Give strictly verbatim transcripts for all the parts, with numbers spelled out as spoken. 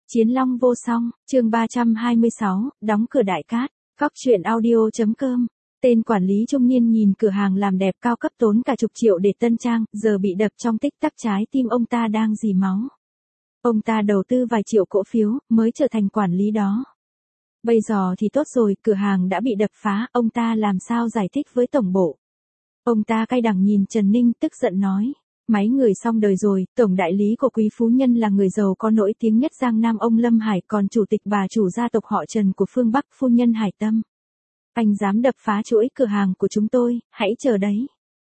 Chiến Long vô song, chương ba trăm hai mươi sáu, đóng cửa đại cát, Cóc truyện audio.com. Tên quản lý trung niên nhìn cửa hàng làm đẹp cao cấp tốn cả chục triệu để tân trang, giờ bị đập trong tích tắc trái tim ông ta đang rỉ máu. Ông ta đầu tư vài triệu cổ phiếu, mới trở thành quản lý đó. Bây giờ thì tốt rồi, cửa hàng đã bị đập phá, ông ta làm sao giải thích với tổng bộ. Ông ta cay đắng nhìn Trần Ninh tức giận nói. Mấy người xong đời rồi, tổng đại lý của Quý Phú Nhân là người giàu có nổi tiếng nhất Giang Nam ông Lâm Hải, còn chủ tịch bà chủ gia tộc họ Trần của phương Bắc phu nhân Hải Tâm. Anh dám đập phá chuỗi cửa hàng của chúng tôi, hãy chờ đấy.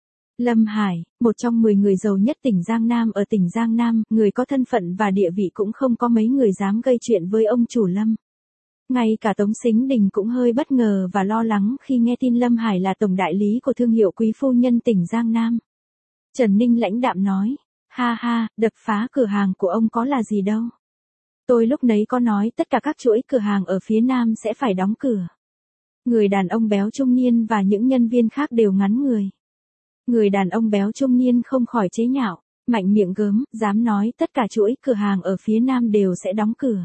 Lâm Hải, một trong mười người giàu nhất tỉnh Giang Nam ở tỉnh Giang Nam, người có thân phận và địa vị cũng không có mấy người dám gây chuyện với ông chủ Lâm. Ngay cả Tống Sính Đình cũng hơi bất ngờ và lo lắng khi nghe tin Lâm Hải là tổng đại lý của thương hiệu Quý Phu Nhân tỉnh Giang Nam. Trần Ninh lãnh đạm nói, ha ha, đập phá cửa hàng của ông có là gì đâu. Tôi lúc nấy có nói tất cả các chuỗi cửa hàng ở phía Nam sẽ phải đóng cửa. Người đàn ông béo trung niên và những nhân viên khác đều ngắn người. Người đàn ông béo trung niên không khỏi chế nhạo, mạnh miệng gớm, dám nói tất cả chuỗi cửa hàng ở phía Nam đều sẽ đóng cửa.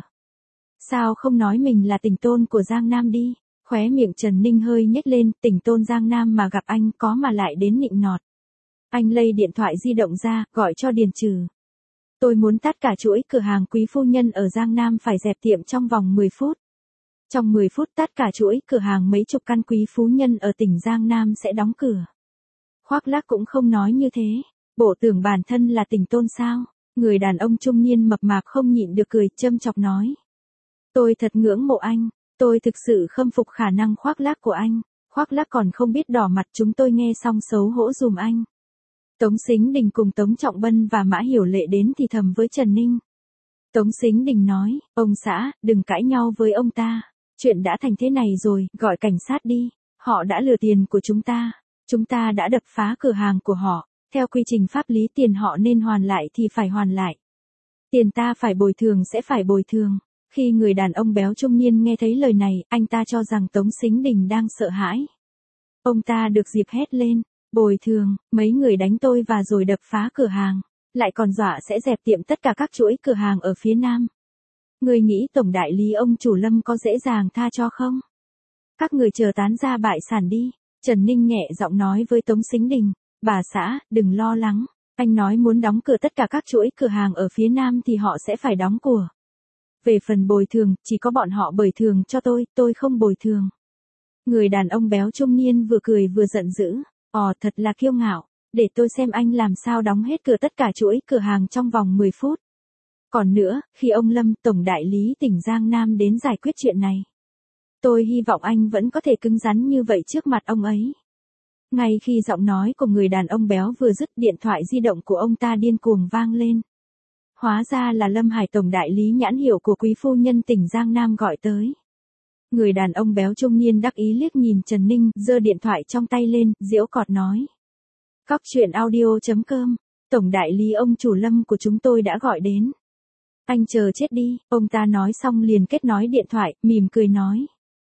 Sao không nói mình là tỉnh tôn của Giang Nam đi, khóe miệng Trần Ninh hơi nhếch lên, tỉnh tôn Giang Nam mà gặp anh có mà lại đến nịnh nọt. Anh lấy điện thoại di động ra, gọi cho Điền Trừ. Tôi muốn tất cả chuỗi cửa hàng Quý Phu Nhân ở Giang Nam phải dẹp tiệm trong vòng mười phút. Trong mười phút tất cả chuỗi cửa hàng mấy chục căn Quý Phú Nhân ở tỉnh Giang Nam sẽ đóng cửa. Khoác lác cũng không nói như thế. Bộ tưởng bản thân là tỉnh tôn sao? Người đàn ông trung niên mập mạp không nhịn được cười, châm chọc nói. Tôi thật ngưỡng mộ anh. Tôi thực sự khâm phục khả năng khoác lác của anh. Khoác lác còn không biết đỏ mặt, chúng tôi nghe xong xấu hổ dùm anh. Tống Sính Đình cùng Tống Trọng Bân và Mã Hiểu Lệ đến thì thầm với Trần Ninh. Tống Sính Đình nói, ông xã, đừng cãi nhau với ông ta. Chuyện đã thành thế này rồi, gọi cảnh sát đi. Họ đã lừa tiền của chúng ta. Chúng ta đã đập phá cửa hàng của họ. Theo quy trình pháp lý tiền họ nên hoàn lại thì phải hoàn lại. Tiền ta phải bồi thường sẽ phải bồi thường. Khi người đàn ông béo trung niên nghe thấy lời này, anh ta cho rằng Tống Sính Đình đang sợ hãi. Ông ta được dịp hét lên. Bồi thường, mấy người đánh tôi và rồi đập phá cửa hàng, lại còn dọa sẽ dẹp tiệm tất cả các chuỗi cửa hàng ở phía Nam. Người nghĩ tổng đại lý ông chủ Lâm có dễ dàng tha cho không? Các người chờ tán ra bại sản đi. Trần Ninh nhẹ giọng nói với Tống Sính Đình, bà xã, đừng lo lắng, anh nói muốn đóng cửa tất cả các chuỗi cửa hàng ở phía Nam thì họ sẽ phải đóng cửa. Về phần bồi thường, chỉ có bọn họ bồi thường cho tôi, tôi không bồi thường. Người đàn ông béo trung niên vừa cười vừa giận dữ. Ồ, thật là kiêu ngạo, để tôi xem anh làm sao đóng hết cửa tất cả chuỗi cửa hàng trong vòng mười phút. Còn nữa, khi ông Lâm, tổng đại lý tỉnh Giang Nam đến giải quyết chuyện này, tôi hy vọng anh vẫn có thể cứng rắn như vậy trước mặt ông ấy. Ngay khi giọng nói của người đàn ông béo vừa dứt, điện thoại di động của ông ta điên cuồng vang lên. Hóa ra là Lâm Hải, tổng đại lý nhãn hiệu của Quý Phu Nhân tỉnh Giang Nam gọi tới. Người đàn ông béo trung niên đắc ý liếc nhìn Trần Ninh, giơ điện thoại trong tay lên, giễu cợt nói. Cóc truyện audio.com, tổng đại lý ông chủ Lâm của chúng tôi đã gọi đến. Anh chờ chết đi, ông ta nói xong liền kết nối điện thoại, mỉm cười nói.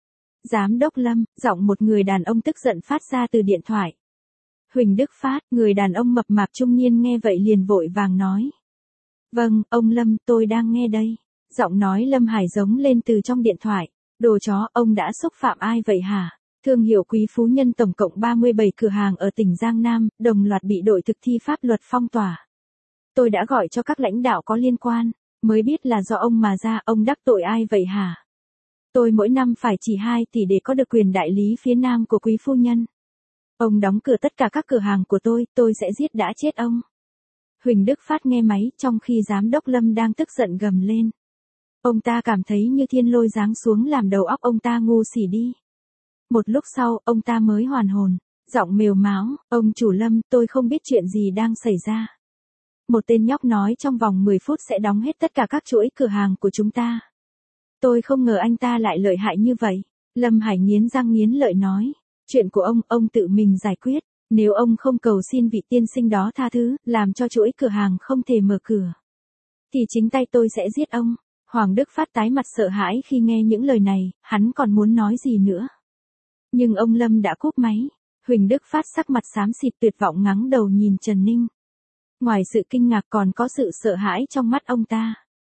Giám đốc Lâm, giọng một người đàn ông tức giận phát ra từ điện thoại. Huỳnh Đức Phát, người đàn ông mập mạp trung niên nghe vậy liền vội vàng nói. Vâng, ông Lâm, tôi đang nghe đây. Giọng nói Lâm Hải giống lên từ trong điện thoại. Đồ chó, ông đã xúc phạm ai vậy hả? Thương hiệu Quý Phú Nhân tổng cộng ba mươi bảy cửa hàng ở tỉnh Giang Nam, đồng loạt bị đội thực thi pháp luật phong tỏa. Tôi đã gọi cho các lãnh đạo có liên quan, mới biết là do ông mà ra, ông đắc tội ai vậy hả? Tôi mỗi năm phải chỉ hai tỷ để có được quyền đại lý phía Nam của Quý Phu Nhân. Ông đóng cửa tất cả các cửa hàng của tôi, tôi sẽ giết đã chết ông. Huỳnh Đức Phát nghe máy, trong khi giám đốc Lâm đang tức giận gầm lên. Ông ta cảm thấy như thiên lôi giáng xuống làm đầu óc ông ta ngu xỉ đi. Một lúc sau, ông ta mới hoàn hồn, giọng mềo máo, ông chủ Lâm, tôi không biết chuyện gì đang xảy ra. Một tên nhóc nói trong vòng mười phút sẽ đóng hết tất cả các chuỗi cửa hàng của chúng ta. Tôi không ngờ anh ta lại lợi hại như vậy. Lâm Hải nghiến răng nghiến lợi nói, chuyện của ông, ông tự mình giải quyết. Nếu ông không cầu xin vị tiên sinh đó tha thứ, làm cho chuỗi cửa hàng không thể mở cửa, thì chính tay tôi sẽ giết ông. Hoàng Đức Phát tái mặt sợ hãi khi nghe những lời này, hắn còn muốn nói gì nữa. Nhưng ông Lâm đã cúp máy. Huỳnh Đức Phát sắc mặt xám xịt tuyệt vọng ngắng đầu nhìn Trần Ninh. Ngoài sự kinh ngạc còn có sự sợ hãi trong mắt ông ta.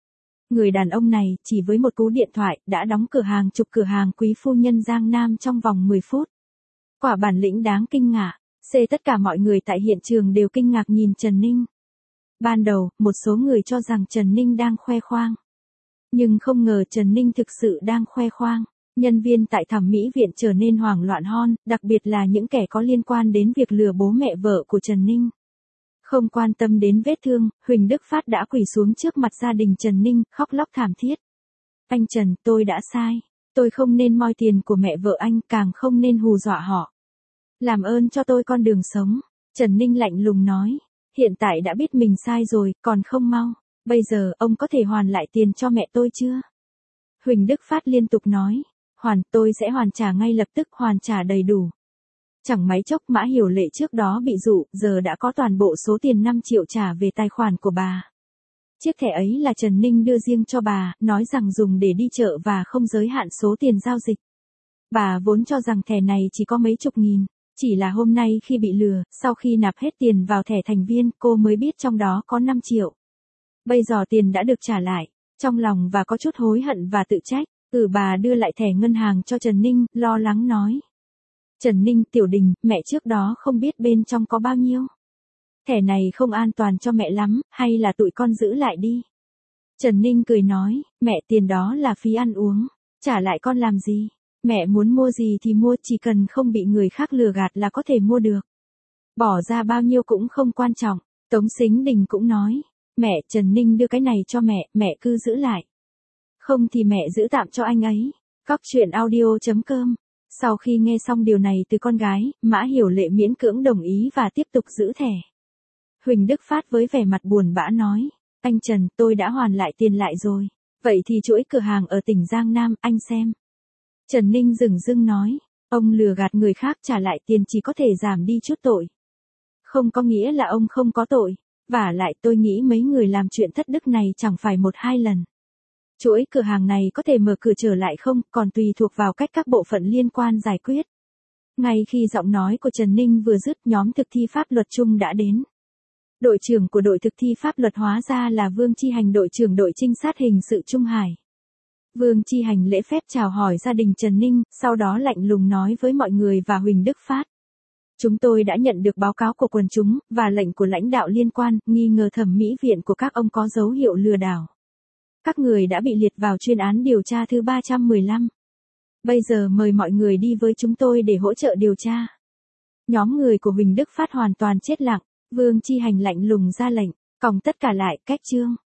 Người đàn ông này, chỉ với một cú điện thoại, đã đóng cửa hàng chục cửa hàng quý phu nhân Giang Nam trong vòng mười phút. Quả bản lĩnh đáng kinh ngạc. C tất cả mọi người tại hiện trường đều kinh ngạc nhìn Trần Ninh. Ban đầu, một số người cho rằng Trần Ninh đang khoe khoang. Nhưng không ngờ Trần Ninh thực sự đang khoe khoang. Nhân viên tại thẩm mỹ viện trở nên hoảng loạn hon, đặc biệt là những kẻ có liên quan đến việc lừa bố mẹ vợ của Trần Ninh. Không quan tâm đến vết thương, Huỳnh Đức Phát đã quỳ xuống trước mặt gia đình Trần Ninh, khóc lóc thảm thiết. Anh Trần, tôi đã sai. Tôi không nên moi tiền của mẹ vợ anh, càng không nên hù dọa họ. Làm ơn cho tôi con đường sống. Trần Ninh lạnh lùng nói. Hiện tại đã biết mình sai rồi, còn không mau. Bây giờ, ông có thể hoàn lại tiền cho mẹ tôi chưa? Huỳnh Đức Phát liên tục nói. Hoàn, tôi sẽ hoàn trả ngay lập tức, hoàn trả đầy đủ. Chẳng mấy chốc Mã Hiểu Lệ trước đó bị dụ, giờ đã có toàn bộ số tiền năm triệu trả về tài khoản của bà. Chiếc thẻ ấy là Trần Ninh đưa riêng cho bà, nói rằng dùng để đi chợ và không giới hạn số tiền giao dịch. Bà vốn cho rằng thẻ này chỉ có mấy chục nghìn, chỉ là hôm nay khi bị lừa, sau khi nạp hết tiền vào thẻ thành viên, cô mới biết trong đó có năm triệu. Bây giờ tiền đã được trả lại, trong lòng và có chút hối hận và tự trách. Ừ, bà đưa lại thẻ ngân hàng cho Trần Ninh, lo lắng nói. Trần Ninh, Tiểu Đình, mẹ trước đó không biết bên trong có bao nhiêu. Thẻ này không an toàn cho mẹ lắm, hay là tụi con giữ lại đi. Trần Ninh cười nói, mẹ, tiền đó là phí ăn uống, trả lại con làm gì. Mẹ muốn mua gì thì mua, chỉ cần không bị người khác lừa gạt là có thể mua được. Bỏ ra bao nhiêu cũng không quan trọng. Tống Sính Đình cũng nói, mẹ, Trần Ninh đưa cái này cho mẹ, mẹ cứ giữ lại. Không thì mẹ giữ tạm cho anh ấy. Cóc truyện audio chấm com. Sau khi nghe xong điều này từ con gái, Mã Hiểu Lệ miễn cưỡng đồng ý và tiếp tục giữ thẻ. Huỳnh Đức Phát với vẻ mặt buồn bã nói, anh Trần, tôi đã hoàn lại tiền lại rồi. Vậy thì chuỗi cửa hàng ở tỉnh Giang Nam, anh xem. Trần Ninh dửng dưng nói, ông lừa gạt người khác trả lại tiền chỉ có thể giảm đi chút tội. Không có nghĩa là ông không có tội. Vả lại tôi nghĩ mấy người làm chuyện thất đức này chẳng phải một hai lần. Chuỗi cửa hàng này có thể mở cửa trở lại không, còn tùy thuộc vào cách các bộ phận liên quan giải quyết. Ngay khi giọng nói của Trần Ninh vừa dứt, nhóm thực thi pháp luật chung đã đến. Đội trưởng của đội thực thi pháp luật hóa ra là Vương Chi Hành, đội trưởng đội trinh sát hình sự Trung Hải. Vương Chi Hành lễ phép chào hỏi gia đình Trần Ninh, sau đó lạnh lùng nói với mọi người và Huỳnh Đức Phát. Chúng tôi đã nhận được báo cáo của quần chúng, và lệnh của lãnh đạo liên quan, nghi ngờ thẩm mỹ viện của các ông có dấu hiệu lừa đảo. Các người đã bị liệt vào chuyên án điều tra thứ ba trăm mười lăm. Bây giờ mời mọi người đi với chúng tôi để hỗ trợ điều tra. Nhóm người của Huỳnh Đức Phát hoàn toàn chết lặng, Vương Chi Hành lạnh lùng ra lệnh, còng tất cả lại, cách chương.